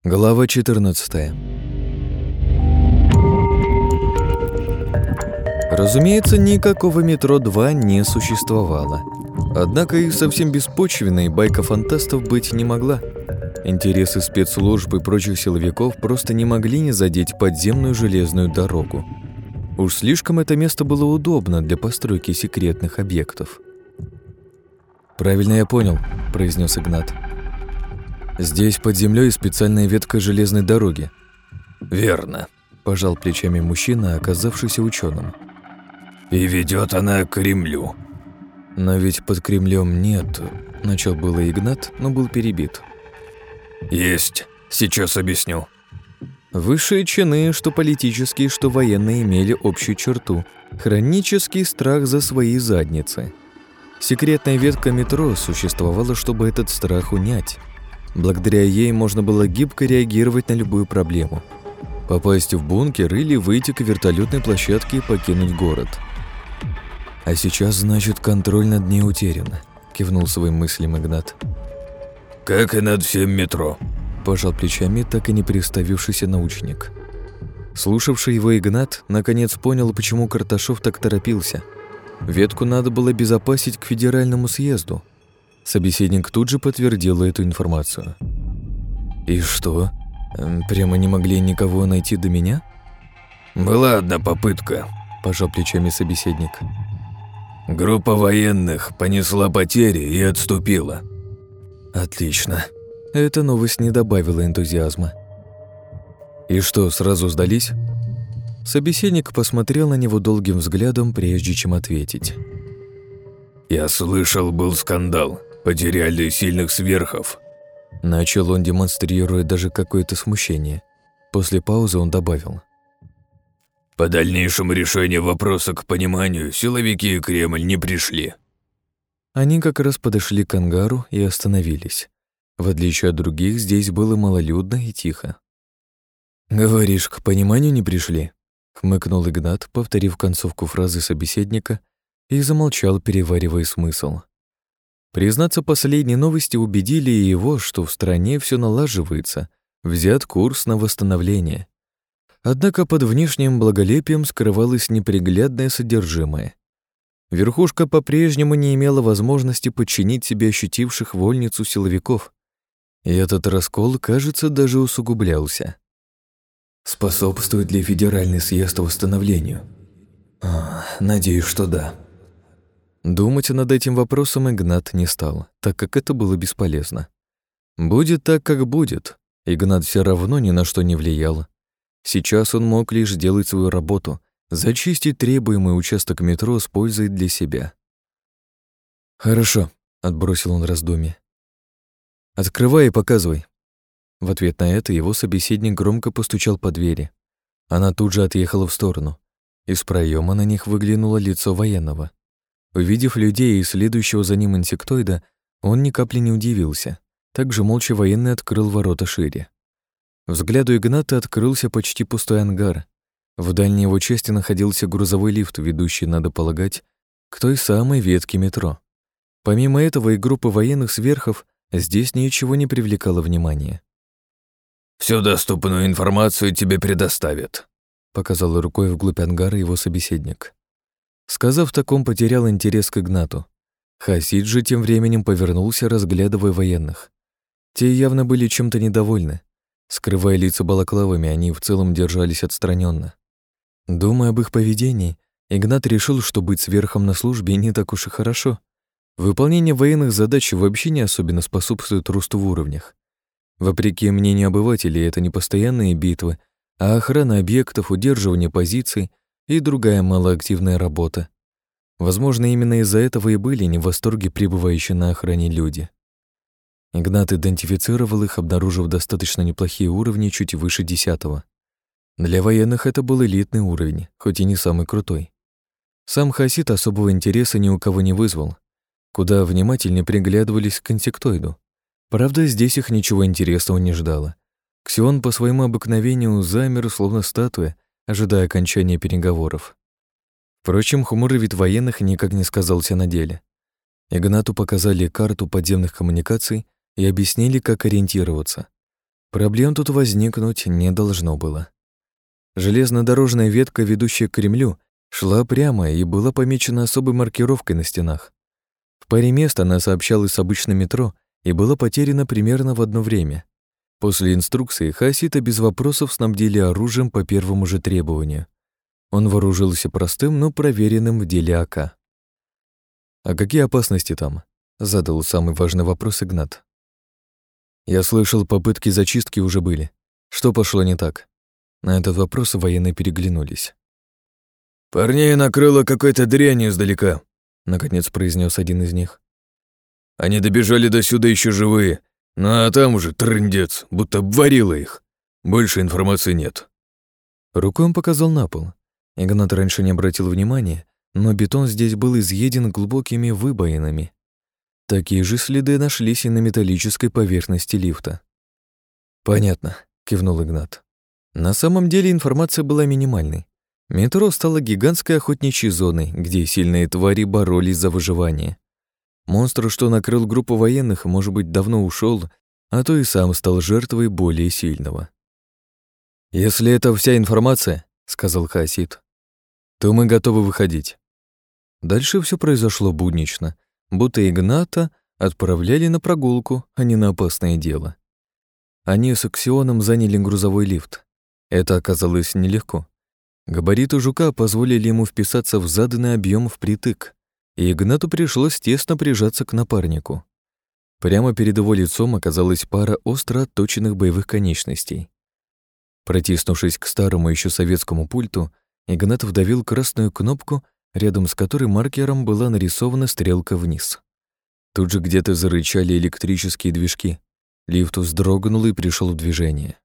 Глава 14. Разумеется, никакого метро 2 не существовало. Однако и совсем беспочвенной байка фантастов быть не могла. Интересы спецслужб и прочих силовиков просто не могли не задеть подземную железную дорогу. Уж слишком это место было удобно для постройки секретных объектов. «Правильно я понял», — произнес Игнат. «Здесь под землей специальная ветка железной дороги». «Верно», — пожал плечами мужчина, оказавшийся ученым. «И ведет она к Кремлю». «Но ведь под Кремлем нет», — начал было Игнат, но был перебит. «Есть. Сейчас объясню». Высшие чины, что политические, что военные, имели общую черту – хронический страх за свои задницы. Секретная ветка метро существовала, чтобы этот страх унять. Благодаря ей можно было гибко реагировать на любую проблему. Попасть в бункер или выйти к вертолетной площадке и покинуть город. «А сейчас, значит, контроль над ней утерян», – кивнул своим мыслям Игнат. «Как и над всем метро», – пожал плечами так и не переставившийся научник. Слушавший его Игнат наконец понял, почему Карташов так торопился. Ветку надо было безопасить к федеральному съезду. Собеседник тут же подтвердил эту информацию. «И что? Прямо не могли никого найти до меня?» «Была одна попытка», – пожал плечами собеседник. «Группа военных понесла потери и отступила». «Отлично». Эта новость не добавила энтузиазма. «И что, сразу сдались?» Собеседник посмотрел на него долгим взглядом, прежде чем ответить. «Я слышал, был скандал. Потеряли сильных сверхов». Начал он, демонстрируя даже какое-то смущение. После паузы он добавил. «По дальнейшему решению вопроса к пониманию силовики и Кремль не пришли». Они как раз подошли к ангару и остановились. В отличие от других, здесь было малолюдно и тихо. «Говоришь, к пониманию не пришли?» — хмыкнул Игнат, повторив концовку фразы собеседника, и замолчал, переваривая смысл. Признаться, последние новости убедили его, что в стране все налаживается, взят курс на восстановление. Однако под внешним благолепием скрывалось неприглядное содержимое. Верхушка по-прежнему не имела возможности подчинить себе ощутивших вольницу силовиков. И этот раскол, кажется, даже усугублялся. «Способствует ли федеральный съезд восстановлению?» «Надеюсь, что да». Думать над этим вопросом Игнат не стал, так как это было бесполезно. Будет так, как будет. Игнат все равно ни на что не влиял. Сейчас он мог лишь делать свою работу, зачистить требуемый участок метро с пользой для себя. «Хорошо», — отбросил он раздумье. «Открывай и показывай». В ответ на это его собеседник громко постучал по двери. Она тут же отъехала в сторону. Из проема на них выглянуло лицо военного. Увидев людей и следующего за ним инсектоида, он ни капли не удивился. Также молча военный открыл ворота шире. Взгляду Игната открылся почти пустой ангар. В дальней его части находился грузовой лифт, ведущий, надо полагать, к той самой ветке метро. Помимо этого и группы военных сверхов здесь ничего не привлекало внимания. «Всю доступную информацию тебе предоставят», — показал рукой вглубь ангара его собеседник. Сказав так, он потерял интерес к Игнату. Хасид же тем временем повернулся, разглядывая военных. Те явно были чем-то недовольны. Скрывая лица балаклавами, они в целом держались отстраненно. Думая об их поведении, Игнат решил, что быть сверхом на службе не так уж и хорошо. Выполнение военных задач вообще не особенно способствует росту в уровнях. Вопреки мнению обывателей, это не постоянные битвы, а охрана объектов, удерживание позиций и другая малоактивная работа. Возможно, именно из-за этого и были не в восторге пребывающие на охране люди. Игнат идентифицировал их, обнаружив достаточно неплохие уровни чуть выше 10-го. Для военных это был элитный уровень, хоть и не самый крутой. Сам Хасид особого интереса ни у кого не вызвал. Куда внимательнее приглядывались к инсектоиду. Правда, здесь их ничего интересного не ждало. Ксион по своему обыкновению замер, словно статуя, ожидая окончания переговоров. Впрочем, хмурый вид военных никак не сказался на деле. Игнату показали карту подземных коммуникаций и объяснили, как ориентироваться. Проблем тут возникнуть не должно было. Железнодорожная ветка, ведущая к Кремлю, шла прямо и была помечена особой маркировкой на стенах. В паре мест она сообщалась с обычным метро и была потеряна примерно в одно время. После инструкции хаосита без вопросов снабдили оружием по первому же требованию. Он вооружился простым, но проверенным в деле АК. «А какие опасности там?» — задал самый важный вопрос Игнат. «Я слышал, попытки зачистки уже были. Что пошло не так?» На этот вопрос военные переглянулись. «Парней накрыло какой-то дрянью издалека», — наконец произнес один из них. «Они добежали до сюда еще живые, ну а там уже трындец, будто обварило их. Больше информации нет». Рукой он показал на пол. Игнат раньше не обратил внимания, но бетон здесь был изъеден глубокими выбоинами. Такие же следы нашлись и на металлической поверхности лифта. «Понятно», — кивнул Игнат. На самом деле информация была минимальной. Метро стало гигантской охотничьей зоной, где сильные твари боролись за выживание. Монстр, что накрыл группу военных, может быть, давно ушел, а то и сам стал жертвой более сильного. «Если это вся информация, — сказал хаосит, — то мы готовы выходить». Дальше все произошло буднично, будто Игната отправляли на прогулку, а не на опасное дело. Они с Аксионом заняли грузовой лифт. Это оказалось нелегко. Габариты жука позволили ему вписаться в заданный объем впритык, и Игнату пришлось тесно прижаться к напарнику. Прямо перед его лицом оказалась пара остро отточенных боевых конечностей. Протиснувшись к старому еще советскому пульту, Игнат вдавил красную кнопку, рядом с которой маркером была нарисована стрелка вниз. Тут же где-то зарычали электрические движки. Лифт вздрогнул и пришел в движение.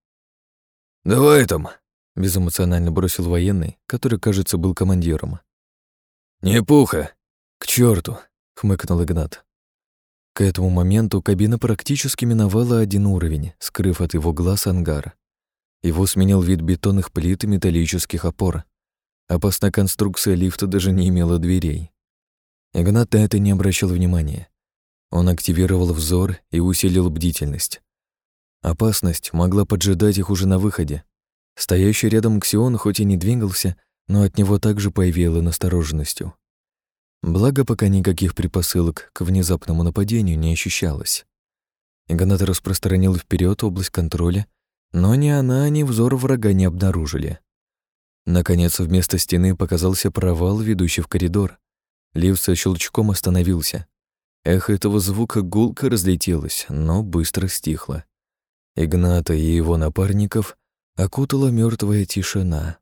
«Давай там!» — безэмоционально бросил военный, который, кажется, был командиром. «Не пуха!» «К черту! Хмыкнул Игнат. К этому моменту кабина практически миновала один уровень, скрыв от его глаз ангар. Его сменил вид бетонных плит и металлических опор. Опасная конструкция лифта даже не имела дверей. Игнат на это не обращал внимания. Он активировал взор и усилил бдительность. Опасность могла поджидать их уже на выходе. Стоящий рядом Ксион хоть и не двигался, но от него также повеяло настороженностью. Благо, пока никаких предпосылок к внезапному нападению не ощущалось. Игнат распространил вперед область контроля, но ни она, ни взор врага не обнаружили. Наконец, вместо стены показался провал, ведущий в коридор. Лифт со щелчком остановился. Эхо этого звука гулко разлетелось, но быстро стихло. Игната и его напарников окутала мертвая тишина.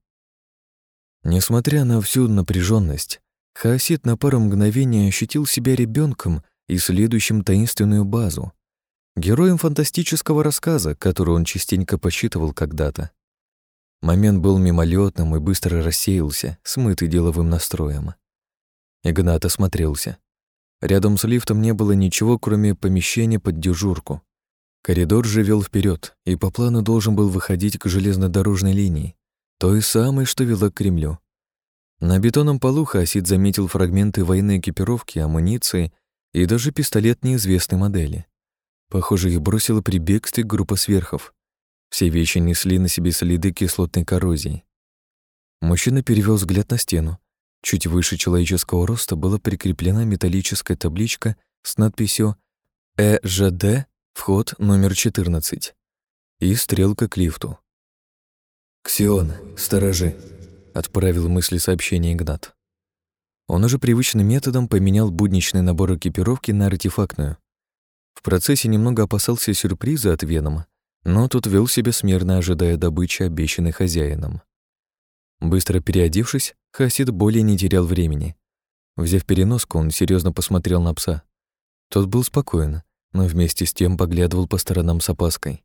Несмотря на всю напряженность, хаосит на пару мгновений ощутил себя ребенком, исследующим таинственную базу, героем фантастического рассказа, который он частенько посчитывал когда-то. Момент был мимолетным и быстро рассеялся, смытый деловым настроем. Игнат осмотрелся. Рядом с лифтом не было ничего, кроме помещения под дежурку. Коридор же вел вперед, и по плану должен был выходить к железнодорожной линии, той самой, что вела к Кремлю. На бетонном полу хаосит заметил фрагменты военной экипировки, амуниции и даже пистолет неизвестной модели. Похоже, их бросила при бегстве группа сверхов. Все вещи несли на себе следы кислотной коррозии. Мужчина перевел взгляд на стену. Чуть выше человеческого роста была прикреплена металлическая табличка с надписью «ЭЖД, вход номер 14» и стрелка к лифту. «Ксион, сторожи», — отправил мысли сообщение Игнат. Он уже привычным методом поменял будничный набор экипировки на артефактную. В процессе немного опасался сюрприза от Венома, но тот вел себя смирно, ожидая добычи, обещанной хозяином. Быстро переодевшись, хаосит более не терял времени. Взяв переноску, он серьезно посмотрел на пса. Тот был спокоен, но вместе с тем поглядывал по сторонам с опаской.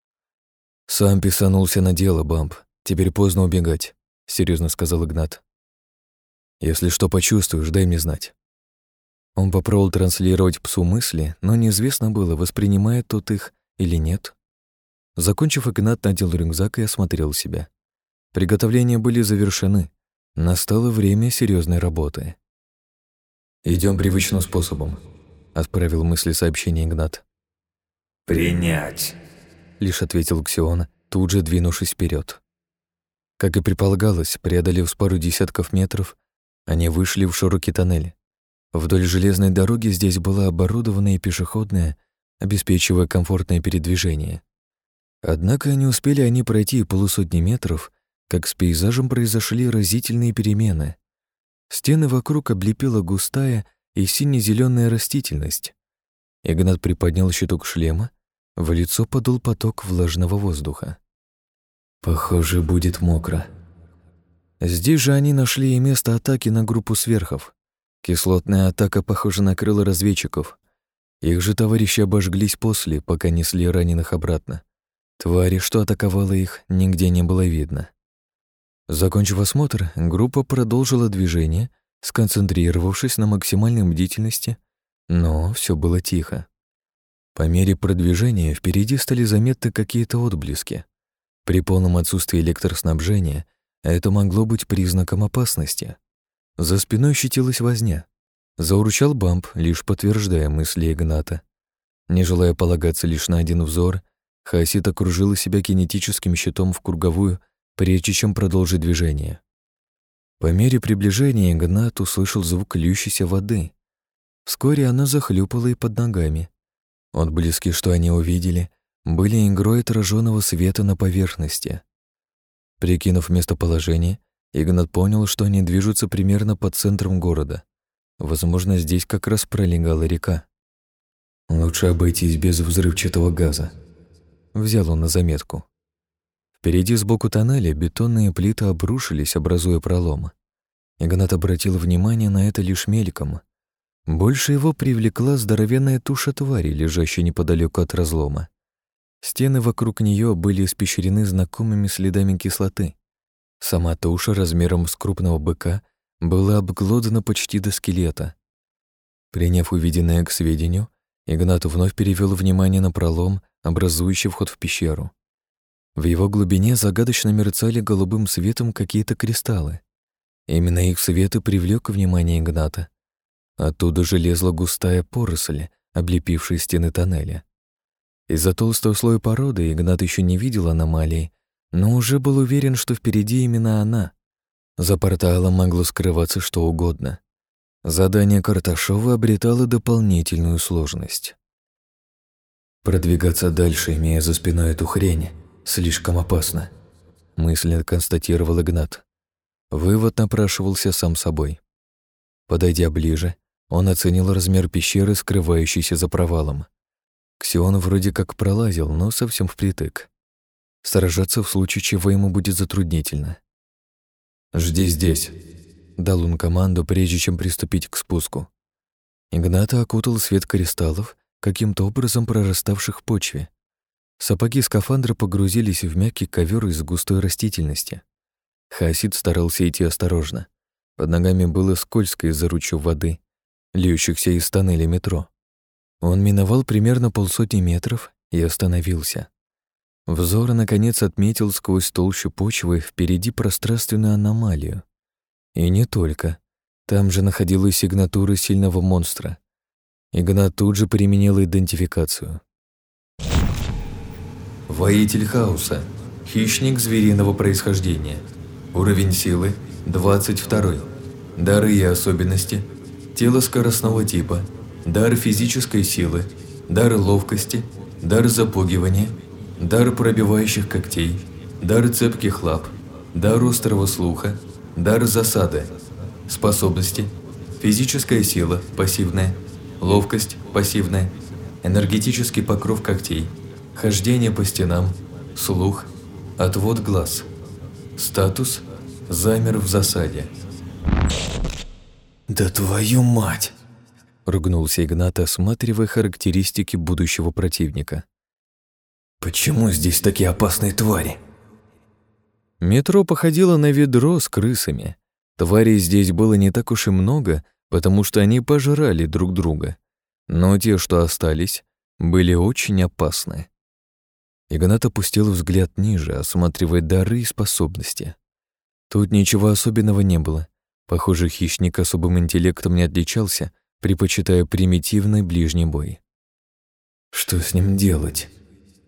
«Сам писанулся на дело, Бамп. Теперь поздно убегать», — серьезно сказал Игнат. «Если что почувствуешь, дай мне знать». Он попробовал транслировать псу мысли, но неизвестно было, воспринимает тот их или нет. Закончив, Игнат надел рюкзак и осмотрел себя. Приготовления были завершены. Настало время серьезной работы. «Идем привычным способом», — отправил мысли сообщение Игнат. «Принять». лишь ответил Ксион, тут же двинувшись вперед. Как и предполагалось, преодолев с пару десятков метров, они вышли в широкий тоннель. Вдоль железной дороги здесь была оборудованная пешеходная, обеспечивая комфортное передвижение. Однако не успели они пройти и полусотни метров, как с пейзажем произошли разительные перемены. Стены вокруг облепила густая и сине-зеленая растительность. Игнат приподнял щиток шлема, в лицо подул поток влажного воздуха. Похоже, будет мокро. Здесь же они нашли и место атаки на группу сверхов. Кислотная атака, похоже, накрыла разведчиков. Их же товарищи обожглись после, пока несли раненых обратно. Твари, что атаковала их, нигде не было видно. Закончив осмотр, группа продолжила движение, сконцентрировавшись на максимальной бдительности, но все было тихо. По мере продвижения впереди стали заметны какие-то отблески. При полном отсутствии электроснабжения это могло быть признаком опасности. За спиной ощутилась возня. Заурчал Бамп, лишь подтверждая мысли Игната. Не желая полагаться лишь на один взор, Хаосид окружила себя кинетическим щитом в круговую, прежде чем продолжить движение. По мере приближения Игнат услышал звук льющейся воды. Вскоре она захлюпала и под ногами. Отблески, что они увидели, были игрой отраженного света на поверхности. Прикинув местоположение, Игнат понял, что они движутся примерно под центром города. Возможно, здесь как раз пролегала река. «Лучше обойтись без взрывчатого газа», — взял он на заметку. Впереди сбоку тоннеля бетонные плиты обрушились, образуя пролом. Игнат обратил внимание на это лишь мельком. Больше его привлекла здоровенная туша твари, лежащая неподалеку от разлома. Стены вокруг нее были испещрены знакомыми следами кислоты. Сама туша размером с крупного быка была обглодана почти до скелета. Приняв увиденное к сведению, Игнат вновь перевел внимание на пролом, образующий вход в пещеру. В его глубине загадочно мерцали голубым светом какие-то кристаллы. Именно их свет и привлек внимание Игната. Оттуда же лезла густая поросль, облепившая стены тоннеля. Из-за толстого слоя породы Игнат еще не видел аномалии, но уже был уверен, что впереди именно она. За порталом могло скрываться что угодно. Задание Карташова обретало дополнительную сложность. Продвигаться дальше, имея за спиной эту хрень, слишком опасно, мысленно констатировал Игнат. Вывод напрашивался сам собой. Подойдя ближе, он оценил размер пещеры, скрывающейся за провалом. Ксион вроде как пролазил, но совсем впритык. Сражаться в случае чего ему будет затруднительно. «Жди здесь», — дал он команду, прежде чем приступить к спуску. Игната окутал свет кристаллов, каким-то образом прораставших в почве. Сапоги скафандра погрузились в мягкий ковер из густой растительности. Хаосид старался идти осторожно. Под ногами было скользко из-за ручьев воды, льющихся из тоннеля метро. Он миновал примерно полсотни метров и остановился. Взор, наконец, отметил сквозь толщу почвы впереди пространственную аномалию. И не только. Там же находилась сигнатура сильного монстра. Игнат тут же применил идентификацию. Воитель хаоса. Хищник звериного происхождения. Уровень силы 22. Дары и особенности. Тело скоростного типа. Дар физической силы. Дар ловкости. Дар запугивания. Дар пробивающих когтей. Дар цепких лап. Дар острого слуха. Дар засады. Способности. Физическая сила пассивная. Ловкость пассивная. Энергетический покров когтей. Хождение по стенам. Слух. Отвод глаз. Статус – замер в засаде. «Да твою мать!» – ругнулся Игнат, осматривая характеристики будущего противника. «Почему здесь такие опасные твари?» Метро походило на ведро с крысами. Тварей здесь было не так уж и много, потому что они пожрали друг друга. Но те, что остались, были очень опасны. Игнат опустил взгляд ниже, осматривая дары и способности. Тут ничего особенного не было. Похоже, хищник особым интеллектом не отличался, предпочитая примитивный ближний бой. Что с ним делать?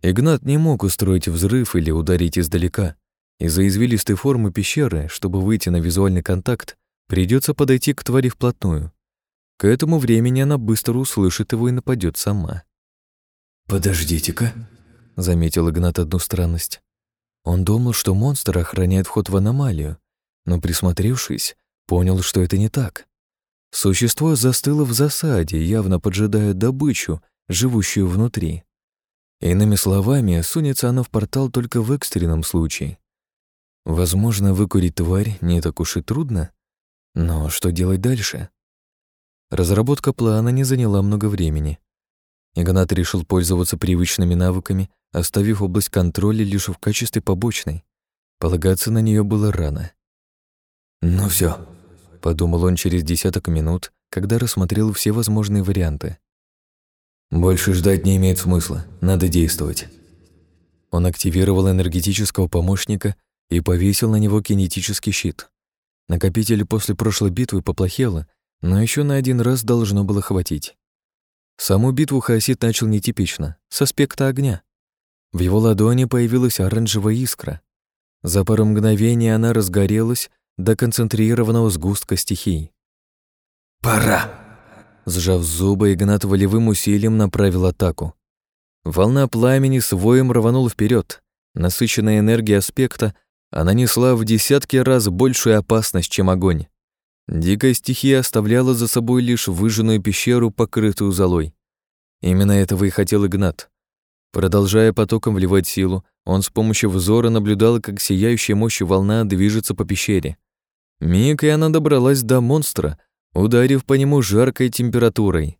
Игнат не мог устроить взрыв или ударить издалека. Из-за извилистой формы пещеры, чтобы выйти на визуальный контакт, придется подойти к твари вплотную. К этому времени она быстро услышит его и нападет сама. «Подождите-ка», — заметил Игнат одну странность. Он думал, что монстр охраняет вход в аномалию, но, присмотревшись, понял, что это не так. Существо застыло в засаде, явно поджидая добычу, живущую внутри. Иными словами, сунется оно в портал только в экстренном случае. Возможно, выкурить тварь не так уж и трудно, но что делать дальше? Разработка плана не заняла много времени. Игнат решил пользоваться привычными навыками, оставив область контроля лишь в качестве побочной. Полагаться на нее было рано. «Ну все, Подумал он через десяток минут, когда рассмотрел все возможные варианты. больше ждать не имеет смысла, надо действовать». Он активировал энергетического помощника и повесил на него кинетический щит. Накопитель после прошлой битвы поплохело, но еще на один раз должно было хватить. Саму битву Хаосид начал нетипично, с аспекта огня. В его ладони появилась оранжевая искра. За пару мгновений она разгорелась до концентрированного сгустка стихий. «Пора!» Сжав зубы, Игнат волевым усилием направил атаку. Волна пламени с воем рванула вперед. Насыщенная энергия аспекта, она несла в десятки раз большую опасность, чем огонь. Дикая стихия оставляла за собой лишь выжженную пещеру, покрытую золой. Именно этого и хотел Игнат. Продолжая потоком вливать силу, он с помощью взора наблюдал, как сияющая мощью волна движется по пещере. Миг, и она добралась до монстра, ударив по нему жаркой температурой.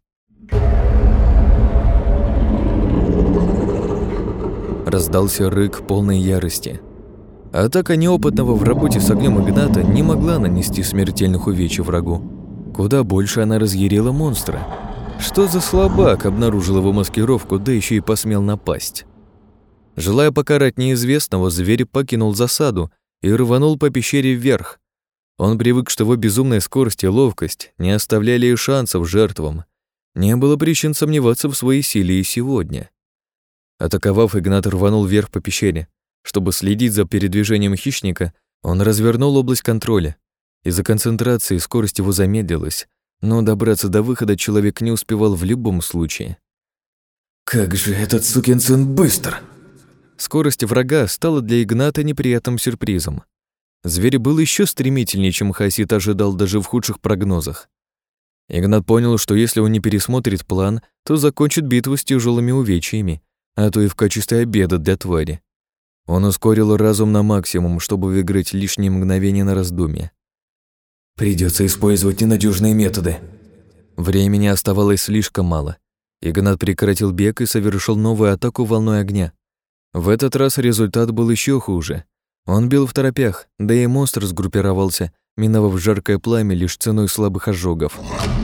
Раздался рык полной ярости. Атака неопытного в работе с огнем Игната не могла нанести смертельных увечий врагу. Куда больше она разъярила монстра. Что за слабак обнаружил его маскировку, да еще и посмел напасть? Желая покарать неизвестного, зверь покинул засаду и рванул по пещере вверх. Он привык, что его безумная скорость и ловкость не оставляли и шансов жертвам. Не было причин сомневаться в своей силе и сегодня. Атаковав, Игнат рванул вверх по пещере. Чтобы следить за передвижением хищника, он развернул область контроля. Из-за концентрации скорость его замедлилась, но добраться до выхода человек не успевал в любом случае. «Как же этот сукин сын быстр!» Скорость врага стала для Игната неприятным сюрпризом. Зверь был еще стремительнее, чем Хаосид ожидал даже в худших прогнозах. Игнат понял, что если он не пересмотрит план, то закончит битву с тяжелыми увечьями, а то и в качестве обеда для твари. Он ускорил разум на максимум, чтобы выиграть лишние мгновения на раздумье. «Придется использовать ненадежные методы». Времени оставалось слишком мало. Игнат прекратил бег и совершил новую атаку волной огня. В этот раз результат был еще хуже. Он бил второпях, да и монстр сгруппировался, миновав жаркое пламя лишь ценой слабых ожогов.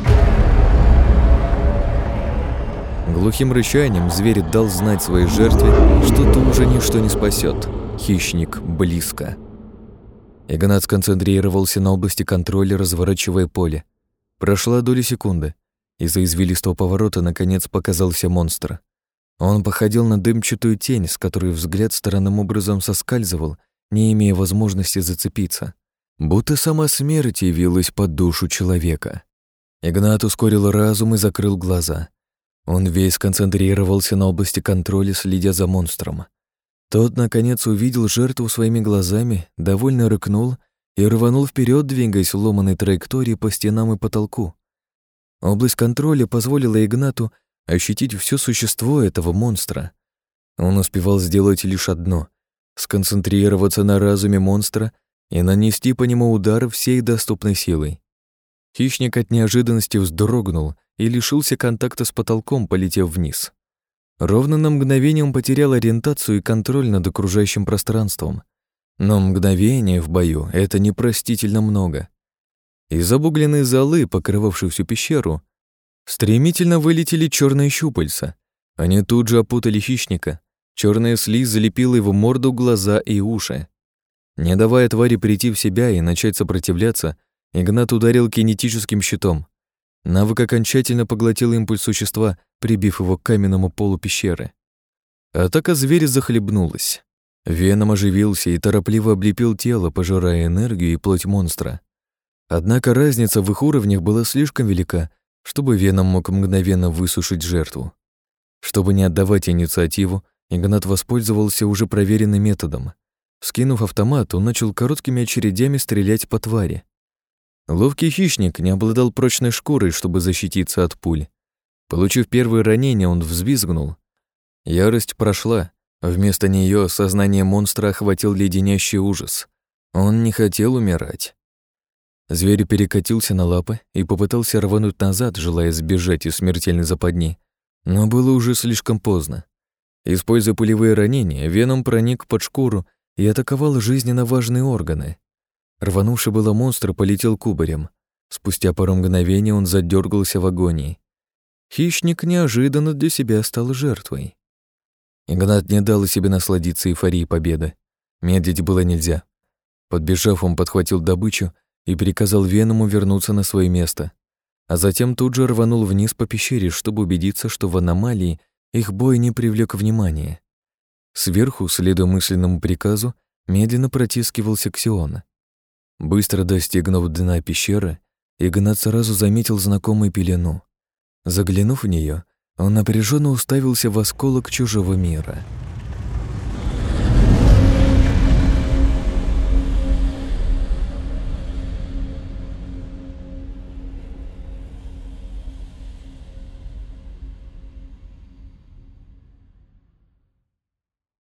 Глухим рычанием зверь дал знать своей жертве, что то уже ничто не спасет. Хищник близко. Игнат сконцентрировался на области контроля, разворачивая поле. Прошла доля секунды. Из-за извилистого поворота наконец показался монстр. Он походил на дымчатую тень, с которой взгляд странным образом соскальзывал, не имея возможности зацепиться. Будто сама смерть явилась под душу человека. Игнат ускорил разум и закрыл глаза. Он весь сконцентрировался на области контроля, следя за монстром. Тот, наконец, увидел жертву своими глазами, довольно рыкнул и рванул вперед, двигаясь в ломаной траектории по стенам и потолку. Область контроля позволила Игнату ощутить все существо этого монстра. Он успевал сделать лишь одно — сконцентрироваться на разуме монстра и нанести по нему удар всей доступной силой. Хищник от неожиданности вздрогнул и лишился контакта с потолком, полетев вниз. Ровно на мгновение он потерял ориентацию и контроль над окружающим пространством. Но мгновение в бою — это непростительно много. Из обугленной золы, покрывавшей всю пещеру, стремительно вылетели черные щупальца. Они тут же опутали хищника. Черная слизь залепила его морду, глаза и уши. Не давая твари прийти в себя и начать сопротивляться, Игнат ударил кинетическим щитом. Навык окончательно поглотил импульс существа, прибив его к каменному полу пещеры. Атака зверя захлебнулась. Веном оживился и торопливо облепил тело, пожирая энергию и плоть монстра. Однако разница в их уровнях была слишком велика, чтобы Веном мог мгновенно высушить жертву. Чтобы не отдавать инициативу, Игнат воспользовался уже проверенным методом. Скинув автомат, он начал короткими очередями стрелять по твари. Ловкий хищник не обладал прочной шкурой, чтобы защититься от пуль. Получив первое ранение, он взвизгнул. Ярость прошла. Вместо нее сознание монстра охватил леденящий ужас. Он не хотел умирать. Зверь перекатился на лапы и попытался рвануть назад, желая сбежать из смертельной западни. Но было уже слишком поздно. Используя пулевые ранения, Веном проник под шкуру и атаковал жизненно важные органы. Рванувший было монстр полетел кубарем. Спустя пару мгновений он задергался в агонии. Хищник неожиданно для себя стал жертвой. Игнат не дал себе насладиться эйфорией победы. Медлить было нельзя. Подбежав, он подхватил добычу и приказал Веному вернуться на свое место. А затем тут же рванул вниз по пещере, чтобы убедиться, что в аномалии их бой не привлек внимания. Сверху, следуя мысленному приказу, медленно протискивался Ксион. Быстро достигнув дна пещеры, Игнат сразу заметил знакомую пелену. Заглянув в нее, он напряженно уставился в осколок чужого мира —